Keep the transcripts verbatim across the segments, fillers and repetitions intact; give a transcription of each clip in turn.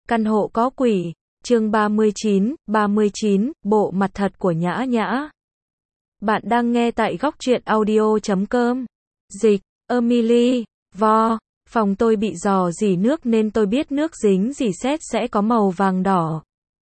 Căn hộ có quỷ, chương ba mươi chín, ba mươi chín, bộ mặt thật của Nhã Nhã. Bạn đang nghe tại góc truyện audio chấm com. Dịch, Emily, vo, phòng tôi bị rò rỉ nước nên tôi biết nước dính rỉ sét sẽ có màu vàng đỏ.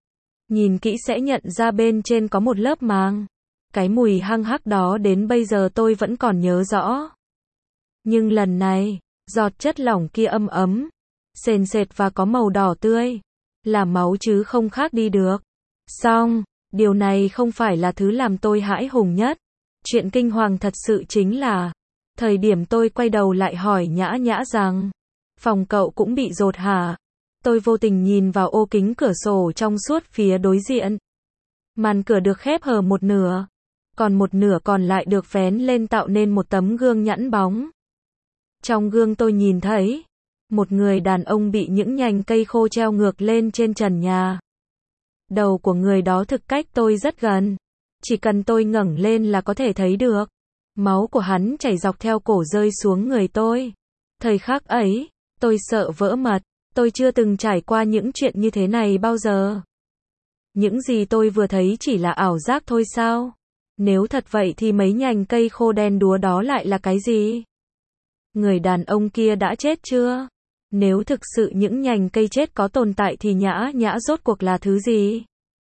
Nhìn kỹ sẽ nhận ra bên trên có một lớp màng. Cái mùi hăng hắc đó đến bây giờ tôi vẫn còn nhớ rõ. Nhưng lần này, giọt chất lỏng kia âm ấm, sền sệt và có màu đỏ tươi. Là máu chứ không khác đi được. Song, điều này không phải là thứ làm tôi hãi hùng nhất. Chuyện kinh hoàng thật sự chính là, thời điểm tôi quay đầu lại hỏi Nhã Nhã rằng, phòng cậu cũng bị dột hả? Tôi vô tình nhìn vào ô kính cửa sổ trong suốt phía đối diện. Màn cửa được khép hờ một nửa, còn một nửa còn lại được vén lên tạo nên một tấm gương nhẵn bóng. Trong gương tôi nhìn thấy một người đàn ông bị những nhành cây khô treo ngược lên trên trần nhà. Đầu của người đó thực cách tôi rất gần. Chỉ cần tôi ngẩng lên là có thể thấy được. Máu của hắn chảy dọc theo cổ rơi xuống người tôi. Thời khắc ấy, tôi sợ vỡ mật. Tôi chưa từng trải qua những chuyện như thế này bao giờ. Những gì tôi vừa thấy chỉ là ảo giác thôi sao? Nếu thật vậy thì mấy nhành cây khô đen đúa đó lại là cái gì? Người đàn ông kia đã chết chưa? Nếu thực sự những nhành cây chết có tồn tại thì Nhã Nhã rốt cuộc là thứ gì?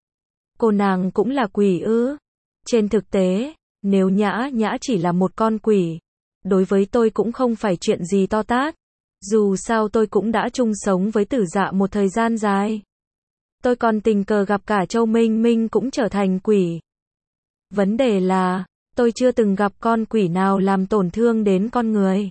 Cô nàng cũng là quỷ ư? Trên thực tế, nếu Nhã Nhã chỉ là một con quỷ, đối với tôi cũng không phải chuyện gì to tát. Dù sao tôi cũng đã chung sống với Tử Dạ một thời gian dài. Tôi còn tình cờ gặp cả Châu Minh Minh cũng trở thành quỷ. Vấn đề là, tôi chưa từng gặp con quỷ nào làm tổn thương đến con người.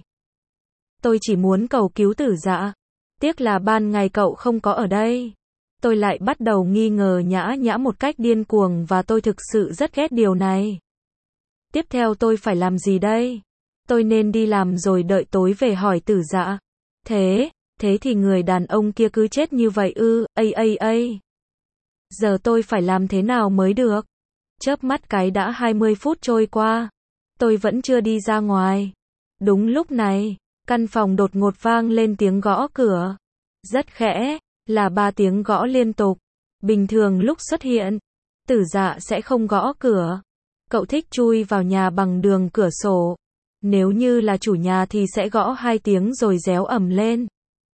Tôi chỉ muốn cầu cứu Tử Dạ. Tiếc là ban ngày cậu không có ở đây. Tôi lại bắt đầu nghi ngờ Nhã Nhã một cách điên cuồng và tôi thực sự rất ghét điều này. Tiếp theo tôi phải làm gì đây? Tôi nên đi làm rồi đợi tối về hỏi Tử Dạ. Thế, thế thì người đàn ông kia cứ chết như vậy ư, ây ây ây. Giờ tôi phải làm thế nào mới được? Chớp mắt cái đã hai mươi phút trôi qua. Tôi vẫn chưa đi ra ngoài. Đúng lúc này, căn phòng đột ngột vang lên tiếng gõ cửa. Rất khẽ, là ba tiếng gõ liên tục. Bình thường lúc xuất hiện, Tử Dạ sẽ không gõ cửa. Cậu thích chui vào nhà bằng đường cửa sổ. Nếu như là chủ nhà thì sẽ gõ hai tiếng rồi réo ầm lên.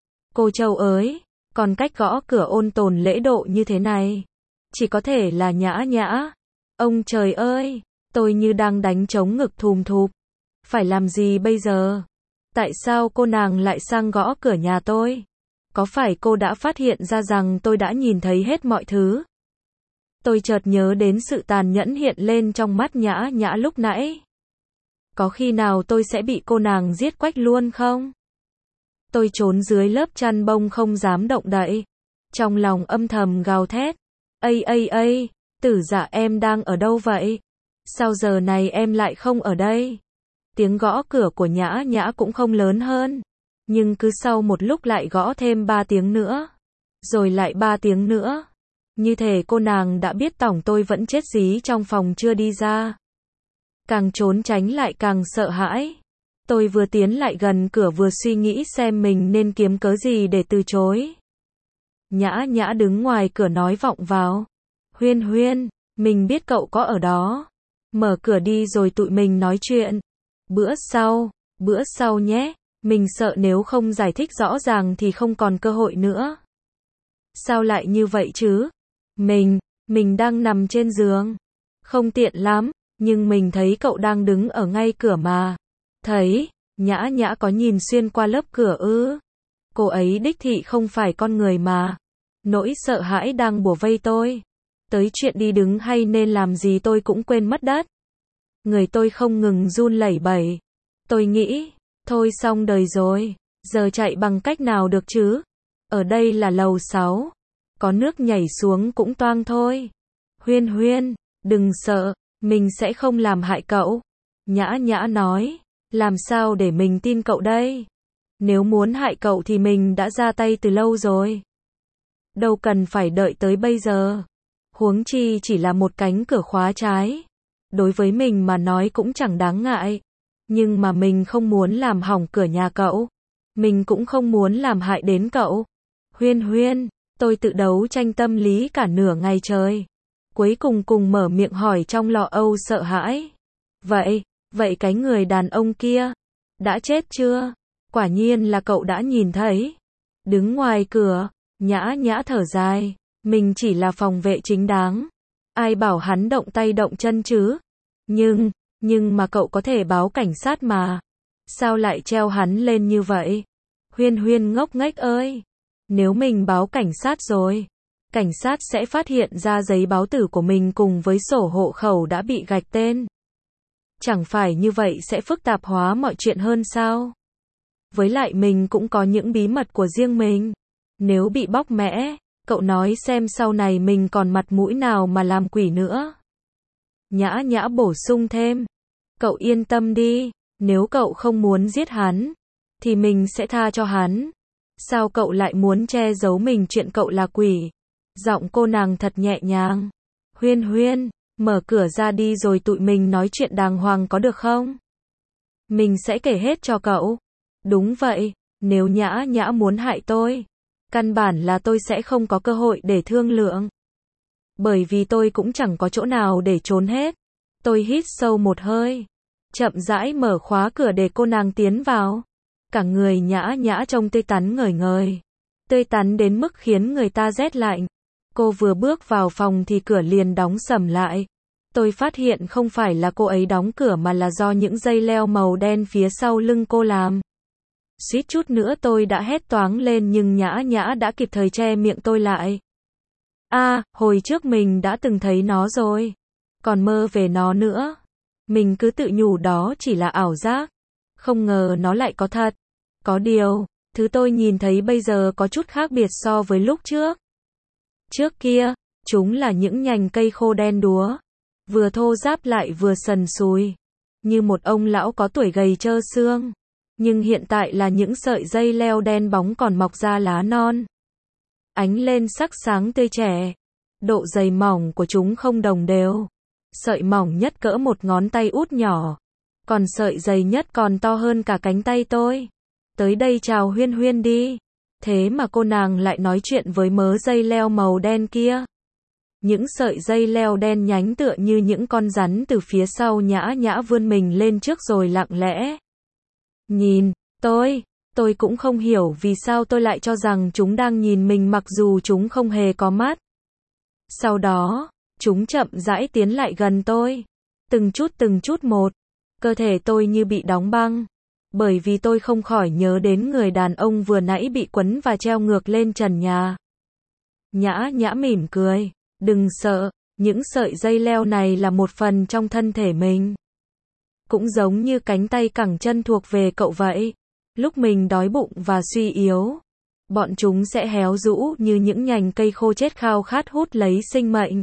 Cô Châu ơi, còn cách gõ cửa ôn tồn lễ độ như thế này, chỉ có thể là Nhã Nhã. Ông trời ơi, tôi như đang đánh trống ngực thùm thụp. Phải làm gì bây giờ? Tại sao cô nàng lại sang gõ cửa nhà tôi? Có phải cô đã phát hiện ra rằng tôi đã nhìn thấy hết mọi thứ? Tôi chợt nhớ đến sự tàn nhẫn hiện lên trong mắt Nhã Nhã lúc nãy. Có khi nào tôi sẽ bị cô nàng giết quách luôn không? Tôi trốn dưới lớp chăn bông không dám động đậy. Trong lòng âm thầm gào thét. Ây ây ây, Tử Dạ em đang ở đâu vậy? Sao giờ này em lại không ở đây? Tiếng gõ cửa của Nhã Nhã cũng không lớn hơn. Nhưng cứ sau một lúc lại gõ thêm ba tiếng nữa. Rồi lại ba tiếng nữa. Như thể cô nàng đã biết tỏng tôi vẫn chết dí trong phòng chưa đi ra. Càng trốn tránh lại càng sợ hãi. Tôi vừa tiến lại gần cửa vừa suy nghĩ xem mình nên kiếm cớ gì để từ chối. Nhã Nhã đứng ngoài cửa nói vọng vào. Huyên Huyên, mình biết cậu có ở đó. Mở cửa đi rồi tụi mình nói chuyện. Bữa sau, bữa sau nhé. Mình sợ nếu không giải thích rõ ràng thì không còn cơ hội nữa. Sao lại như vậy chứ? Mình, mình đang nằm trên giường. Không tiện lắm, nhưng mình thấy cậu đang đứng ở ngay cửa mà. Thấy, Nhã Nhã có nhìn xuyên qua lớp cửa ư? Cô ấy đích thị không phải con người mà. Nỗi sợ hãi đang bủa vây tôi. Tới chuyện đi đứng hay nên làm gì tôi cũng quên mất đất. Người tôi không ngừng run lẩy bẩy. Tôi nghĩ, thôi xong đời rồi. Giờ chạy bằng cách nào được chứ? Ở đây là lầu sáu. Có nước nhảy xuống cũng toang thôi. Huyên Huyên, đừng sợ, mình sẽ không làm hại cậu. Nhã Nhã nói, làm sao để mình tin cậu đây? Nếu muốn hại cậu thì mình đã ra tay từ lâu rồi. Đâu cần phải đợi tới bây giờ. Huống chi chỉ là một cánh cửa khóa trái. Đối với mình mà nói cũng chẳng đáng ngại. Nhưng mà mình không muốn làm hỏng cửa nhà cậu. Mình cũng không muốn làm hại đến cậu. Huyên Huyên, Tôi tự đấu tranh tâm lý cả nửa ngày trời. Cuối cùng cùng mở miệng hỏi trong lo âu sợ hãi. Vậy, vậy cái người đàn ông kia, đã chết chưa? Quả nhiên là cậu đã nhìn thấy. Đứng ngoài cửa, Nhã Nhã thở dài. Mình chỉ là phòng vệ chính đáng. Ai bảo hắn động tay động chân chứ? Nhưng, nhưng mà cậu có thể báo cảnh sát mà. Sao lại treo hắn lên như vậy? Huyên Huyên ngốc nghếch ơi. Nếu mình báo cảnh sát rồi, cảnh sát sẽ phát hiện ra giấy báo tử của mình cùng với sổ hộ khẩu đã bị gạch tên. Chẳng phải như vậy sẽ phức tạp hóa mọi chuyện hơn sao? Với lại mình cũng có những bí mật của riêng mình. Nếu bị bóc mẽ, cậu nói xem sau này mình còn mặt mũi nào mà làm quỷ nữa. Nhã Nhã bổ sung thêm. Cậu yên tâm đi, nếu cậu không muốn giết hắn, thì mình sẽ tha cho hắn. Sao cậu lại muốn che giấu mình chuyện cậu là quỷ? Giọng cô nàng thật nhẹ nhàng. Huyên Huyên, mở cửa ra đi rồi tụi mình nói chuyện đàng hoàng có được không? Mình sẽ kể hết cho cậu. Đúng vậy, nếu Nhã Nhã muốn hại tôi, căn bản là tôi sẽ không có cơ hội để thương lượng. Bởi vì tôi cũng chẳng có chỗ nào để trốn hết. Tôi hít sâu một hơi, chậm rãi mở khóa cửa để cô nàng tiến vào. Cả người Nhã Nhã trông tươi tắn ngời ngời. Tươi tắn đến mức khiến người ta rét lạnh. Cô vừa bước vào phòng thì cửa liền đóng sầm lại. Tôi phát hiện không phải là cô ấy đóng cửa mà là do những dây leo màu đen phía sau lưng cô làm. Suýt chút nữa tôi đã hét toáng lên nhưng Nhã Nhã đã kịp thời che miệng tôi lại. À, hồi trước mình đã từng thấy nó rồi. Còn mơ về nó nữa. Mình cứ tự nhủ đó chỉ là ảo giác. Không ngờ nó lại có thật. Có điều, thứ tôi nhìn thấy bây giờ có chút khác biệt so với lúc trước. Trước kia, chúng là những nhành cây khô đen đúa. Vừa thô ráp lại vừa sần sùi. Như một ông lão có tuổi gầy trơ xương. Nhưng hiện tại là những sợi dây leo đen bóng còn mọc ra lá non. Ánh lên sắc sáng tươi trẻ. Độ dày mỏng của chúng không đồng đều. Sợi mỏng nhất cỡ một ngón tay út nhỏ. Còn sợi dày nhất còn to hơn cả cánh tay tôi. Tới đây chào Huyên Huyên đi. Thế mà cô nàng lại nói chuyện với mớ dây leo màu đen kia. Những sợi dây leo đen nhánh tựa như những con rắn từ phía sau Nhã Nhã vươn mình lên trước rồi lặng lẽ nhìn tôi. Tôi cũng không hiểu vì sao tôi lại cho rằng chúng đang nhìn mình mặc dù chúng không hề có mắt. Sau đó, chúng chậm rãi tiến lại gần tôi. Từng chút từng chút một. Cơ thể tôi như bị đóng băng. Bởi vì tôi không khỏi nhớ đến người đàn ông vừa nãy bị quấn và treo ngược lên trần nhà. Nhã Nhã mỉm cười. Đừng sợ, những sợi dây leo này là một phần trong thân thể mình. Cũng giống như cánh tay cẳng chân thuộc về cậu vậy. Lúc mình đói bụng và suy yếu, bọn chúng sẽ héo rũ như những nhành cây khô chết khao khát hút lấy sinh mệnh.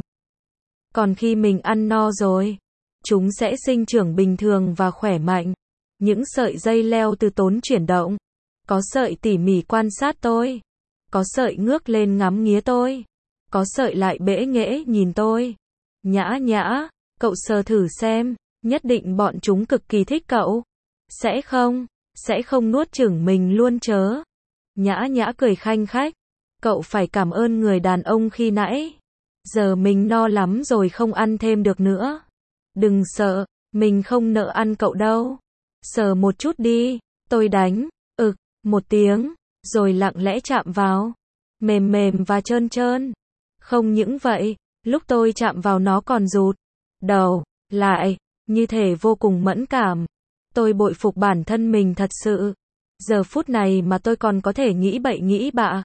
Còn khi mình ăn no rồi, chúng sẽ sinh trưởng bình thường và khỏe mạnh. Những sợi dây leo từ tốn chuyển động. Có sợi tỉ mỉ quan sát tôi. Có sợi ngước lên ngắm nghía tôi. Có sợi lại bẽ nghễ nhìn tôi. Nhã Nhã, cậu sờ thử xem, nhất định bọn chúng cực kỳ thích cậu. Sẽ không, sẽ không nuốt chửng mình luôn chớ. Nhã Nhã cười khanh khách. Cậu phải cảm ơn người đàn ông khi nãy. Giờ mình no lắm rồi không ăn thêm được nữa. Đừng sợ, mình không nợ ăn cậu đâu. Sờ một chút đi, tôi đánh, ực, một tiếng, rồi lặng lẽ chạm vào. Mềm mềm và trơn trơn. Không những vậy, lúc tôi chạm vào nó còn rụt đầu lại, như thể vô cùng mẫn cảm. Tôi bội phục bản thân mình thật sự. Giờ phút này mà tôi còn có thể nghĩ bậy nghĩ bạ.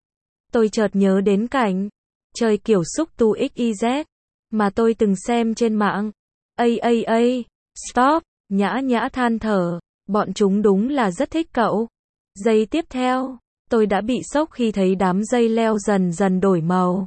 Tôi chợt nhớ đến cảnh chơi kiểu xúc tu ích i dét mà tôi từng xem trên mạng. Ây ây ây, stop, Nhã Nhã than thở, bọn chúng đúng là rất thích cậu. Giây tiếp theo, tôi đã bị sốc khi thấy đám dây leo dần dần đổi màu.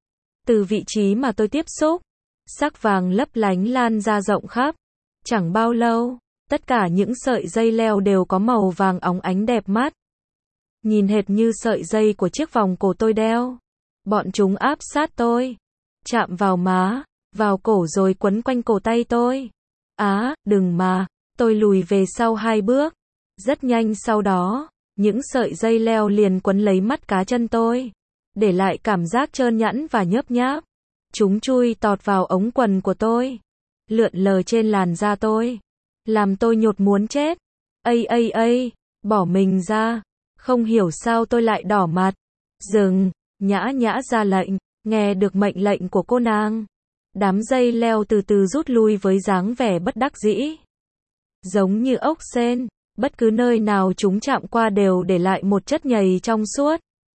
Từ vị trí mà tôi tiếp xúc, sắc vàng lấp lánh lan ra rộng khắp. Chẳng bao lâu, tất cả những sợi dây leo đều có màu vàng óng ánh đẹp mắt. Nhìn hệt như sợi dây của chiếc vòng cổ tôi đeo. Bọn chúng áp sát tôi, chạm vào má, vào cổ rồi quấn quanh cổ tay tôi. Á, đừng mà, tôi lùi về sau hai bước. Rất nhanh sau đó, những sợi dây leo liền quấn lấy mắt cá chân tôi. để lại cảm giác trơn nhẵn và nhớp nháp. Chúng chui tọt vào ống quần của tôi, lượn lờ trên làn da tôi, làm tôi nhột muốn chết. Ây ây ây, bỏ mình ra. Không hiểu sao tôi lại đỏ mặt. Dừng, Nhã Nhã ra lệnh. Nghe được mệnh lệnh của cô nàng, đám dây leo từ từ rút lui với dáng vẻ bất đắc dĩ. Giống như ốc sên, bất cứ nơi nào chúng chạm qua đều để lại một chất nhầy trong suốt.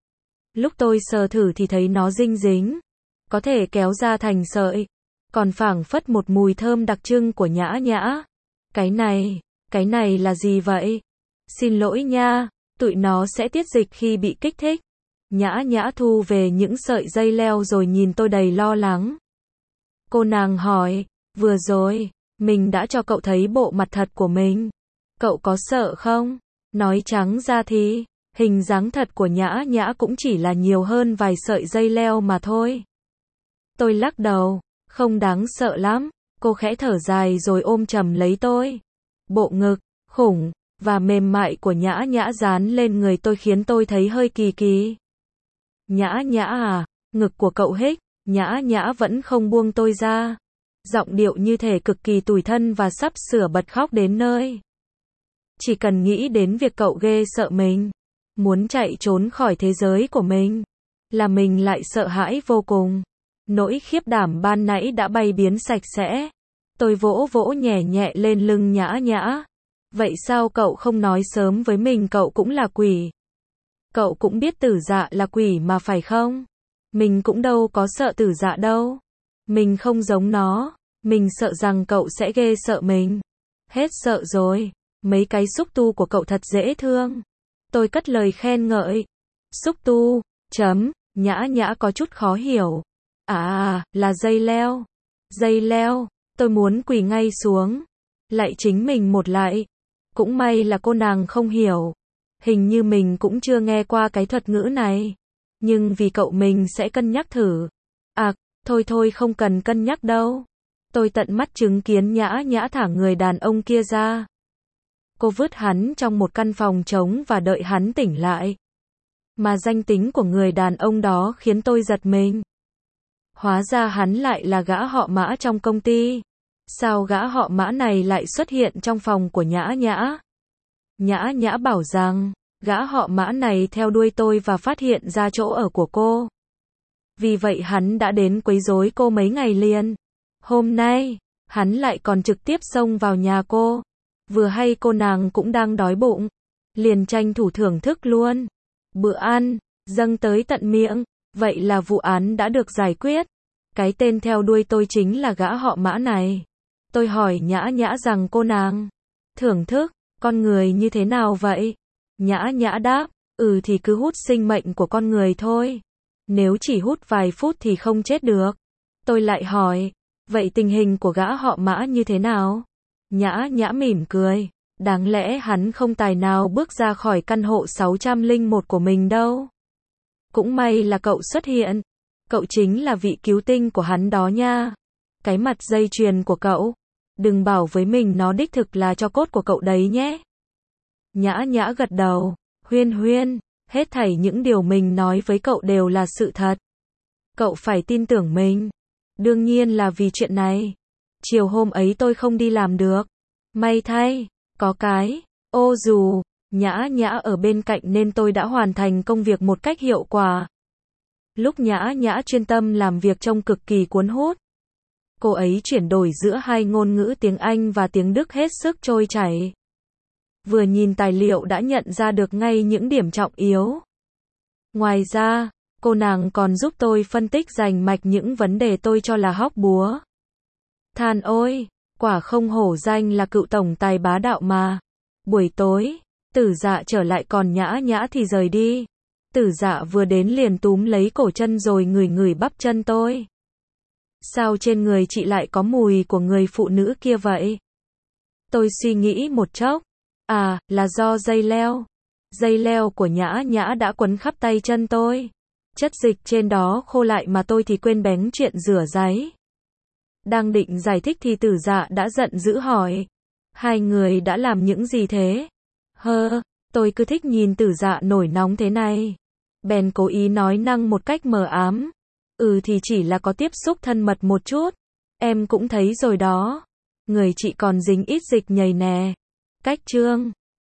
Lúc tôi sờ thử thì thấy nó dinh dính, có thể kéo ra thành sợi, còn phảng phất một mùi thơm đặc trưng của Nhã Nhã. Cái này, cái này là gì vậy? Xin lỗi nha, tụi nó sẽ tiết dịch khi bị kích thích. Nhã Nhã thu về những sợi dây leo rồi nhìn tôi đầy lo lắng. Cô nàng hỏi, vừa rồi, mình đã cho cậu thấy bộ mặt thật của mình. Cậu có sợ không? Nói trắng ra thì, hình dáng thật của Nhã Nhã cũng chỉ là nhiều hơn vài sợi dây leo mà thôi. Tôi lắc đầu, không đáng sợ lắm. Cô khẽ thở dài rồi ôm chầm lấy tôi. Bộ ngực, khủng, và mềm mại của Nhã Nhã dán lên người tôi khiến tôi thấy hơi kỳ kỳ. Nhã Nhã à, ngực của cậu hích. Nhã Nhã vẫn không buông tôi ra. Giọng điệu như thể cực kỳ tủi thân và sắp sửa bật khóc đến nơi. Chỉ cần nghĩ đến việc cậu ghê sợ mình, muốn chạy trốn khỏi thế giới của mình, là mình lại sợ hãi vô cùng. Nỗi khiếp đảm ban nãy đã bay biến sạch sẽ. Tôi vỗ vỗ nhẹ nhẹ lên lưng Nhã Nhã. Vậy sao cậu không nói sớm với mình cậu cũng là quỷ? Cậu cũng biết Tử Dạ là quỷ mà phải không? Mình cũng đâu có sợ Tử Dạ đâu. Mình không giống nó. Mình sợ rằng cậu sẽ ghê sợ mình. Hết sợ rồi. Mấy cái xúc tu của cậu thật dễ thương. Tôi cất lời khen ngợi. Xúc tu, chấm, Nhã Nhã có chút khó hiểu. À, là dây leo. Dây leo, tôi muốn quỳ ngay xuống. Lại chính mình một lại. Cũng may là cô nàng không hiểu. Hình như mình cũng chưa nghe qua cái thuật ngữ này. Nhưng vì cậu mình sẽ cân nhắc thử. À, thôi thôi không cần cân nhắc đâu. Tôi tận mắt chứng kiến Nhã Nhã thả người đàn ông kia ra. Cô vứt hắn trong một căn phòng trống và đợi hắn tỉnh lại. Mà danh tính của người đàn ông đó khiến tôi giật mình. Hóa ra hắn lại là gã họ Mã trong công ty. Sao gã họ Mã này lại xuất hiện trong phòng của Nhã Nhã? Nhã Nhã bảo rằng, gã họ Mã này theo đuôi tôi và phát hiện ra chỗ ở của cô. Vì vậy hắn đã đến quấy rối cô mấy ngày liền. Hôm nay, hắn lại còn trực tiếp xông vào nhà cô. Vừa hay cô nàng cũng đang đói bụng. Liền tranh thủ thưởng thức luôn. Bữa ăn, dâng tới tận miệng. Vậy là vụ án đã được giải quyết. Cái tên theo đuôi tôi chính là gã họ Mã này. Tôi hỏi Nhã Nhã rằng cô nàng thưởng thức, con người như thế nào vậy? Nhã Nhã đáp, ừ thì cứ hút sinh mệnh của con người thôi. Nếu chỉ hút vài phút thì không chết được. Tôi lại hỏi, vậy tình hình của gã họ Mã như thế nào? Nhã Nhã mỉm cười, đáng lẽ hắn không tài nào bước ra khỏi căn hộ sáu trăm lẻ một của mình đâu. Cũng may là cậu xuất hiện. Cậu chính là vị cứu tinh của hắn đó nha. Cái mặt dây chuyền của cậu. Đừng bảo với mình nó đích thực là cho cốt của cậu đấy nhé. Nhã Nhã gật đầu. Huyên Huyên, hết thảy những điều mình nói với cậu đều là sự thật. Cậu phải tin tưởng mình. Đương nhiên là vì chuyện này. Chiều hôm ấy tôi không đi làm được. May thay, có cái, ô dù, Nhã Nhã ở bên cạnh nên tôi đã hoàn thành công việc một cách hiệu quả. Lúc Nhã Nhã chuyên tâm làm việc trông cực kỳ cuốn hút. Cô ấy chuyển đổi giữa hai ngôn ngữ tiếng Anh và tiếng Đức hết sức trôi chảy. Vừa nhìn tài liệu đã nhận ra được ngay những điểm trọng yếu. Ngoài ra, cô nàng còn giúp tôi phân tích rành mạch những vấn đề tôi cho là hóc búa. Than ôi, quả không hổ danh là cựu tổng tài bá đạo mà. Buổi tối, Tử Dạ trở lại còn Nhã Nhã thì rời đi. Tử Dạ vừa đến liền túm lấy cổ chân rồi ngửi ngửi bắp chân tôi. Sao trên người chị lại có mùi của người phụ nữ kia vậy? Tôi suy nghĩ một chốc. À, là do dây leo. Dây leo của Nhã Nhã đã quấn khắp tay chân tôi. Chất dịch trên đó khô lại mà tôi thì quên bén chuyện rửa ráy. Đang định giải thích thì Tử Dạ đã giận dữ hỏi. Hai người đã làm những gì thế? Hơ, tôi cứ thích nhìn Tử Dạ nổi nóng thế này. bèn cố ý nói năng một cách mờ ám. Ừ thì chỉ là có tiếp xúc thân mật một chút. Em cũng thấy rồi đó. Người chị còn dính ít dịch nhầy nè. Cách chương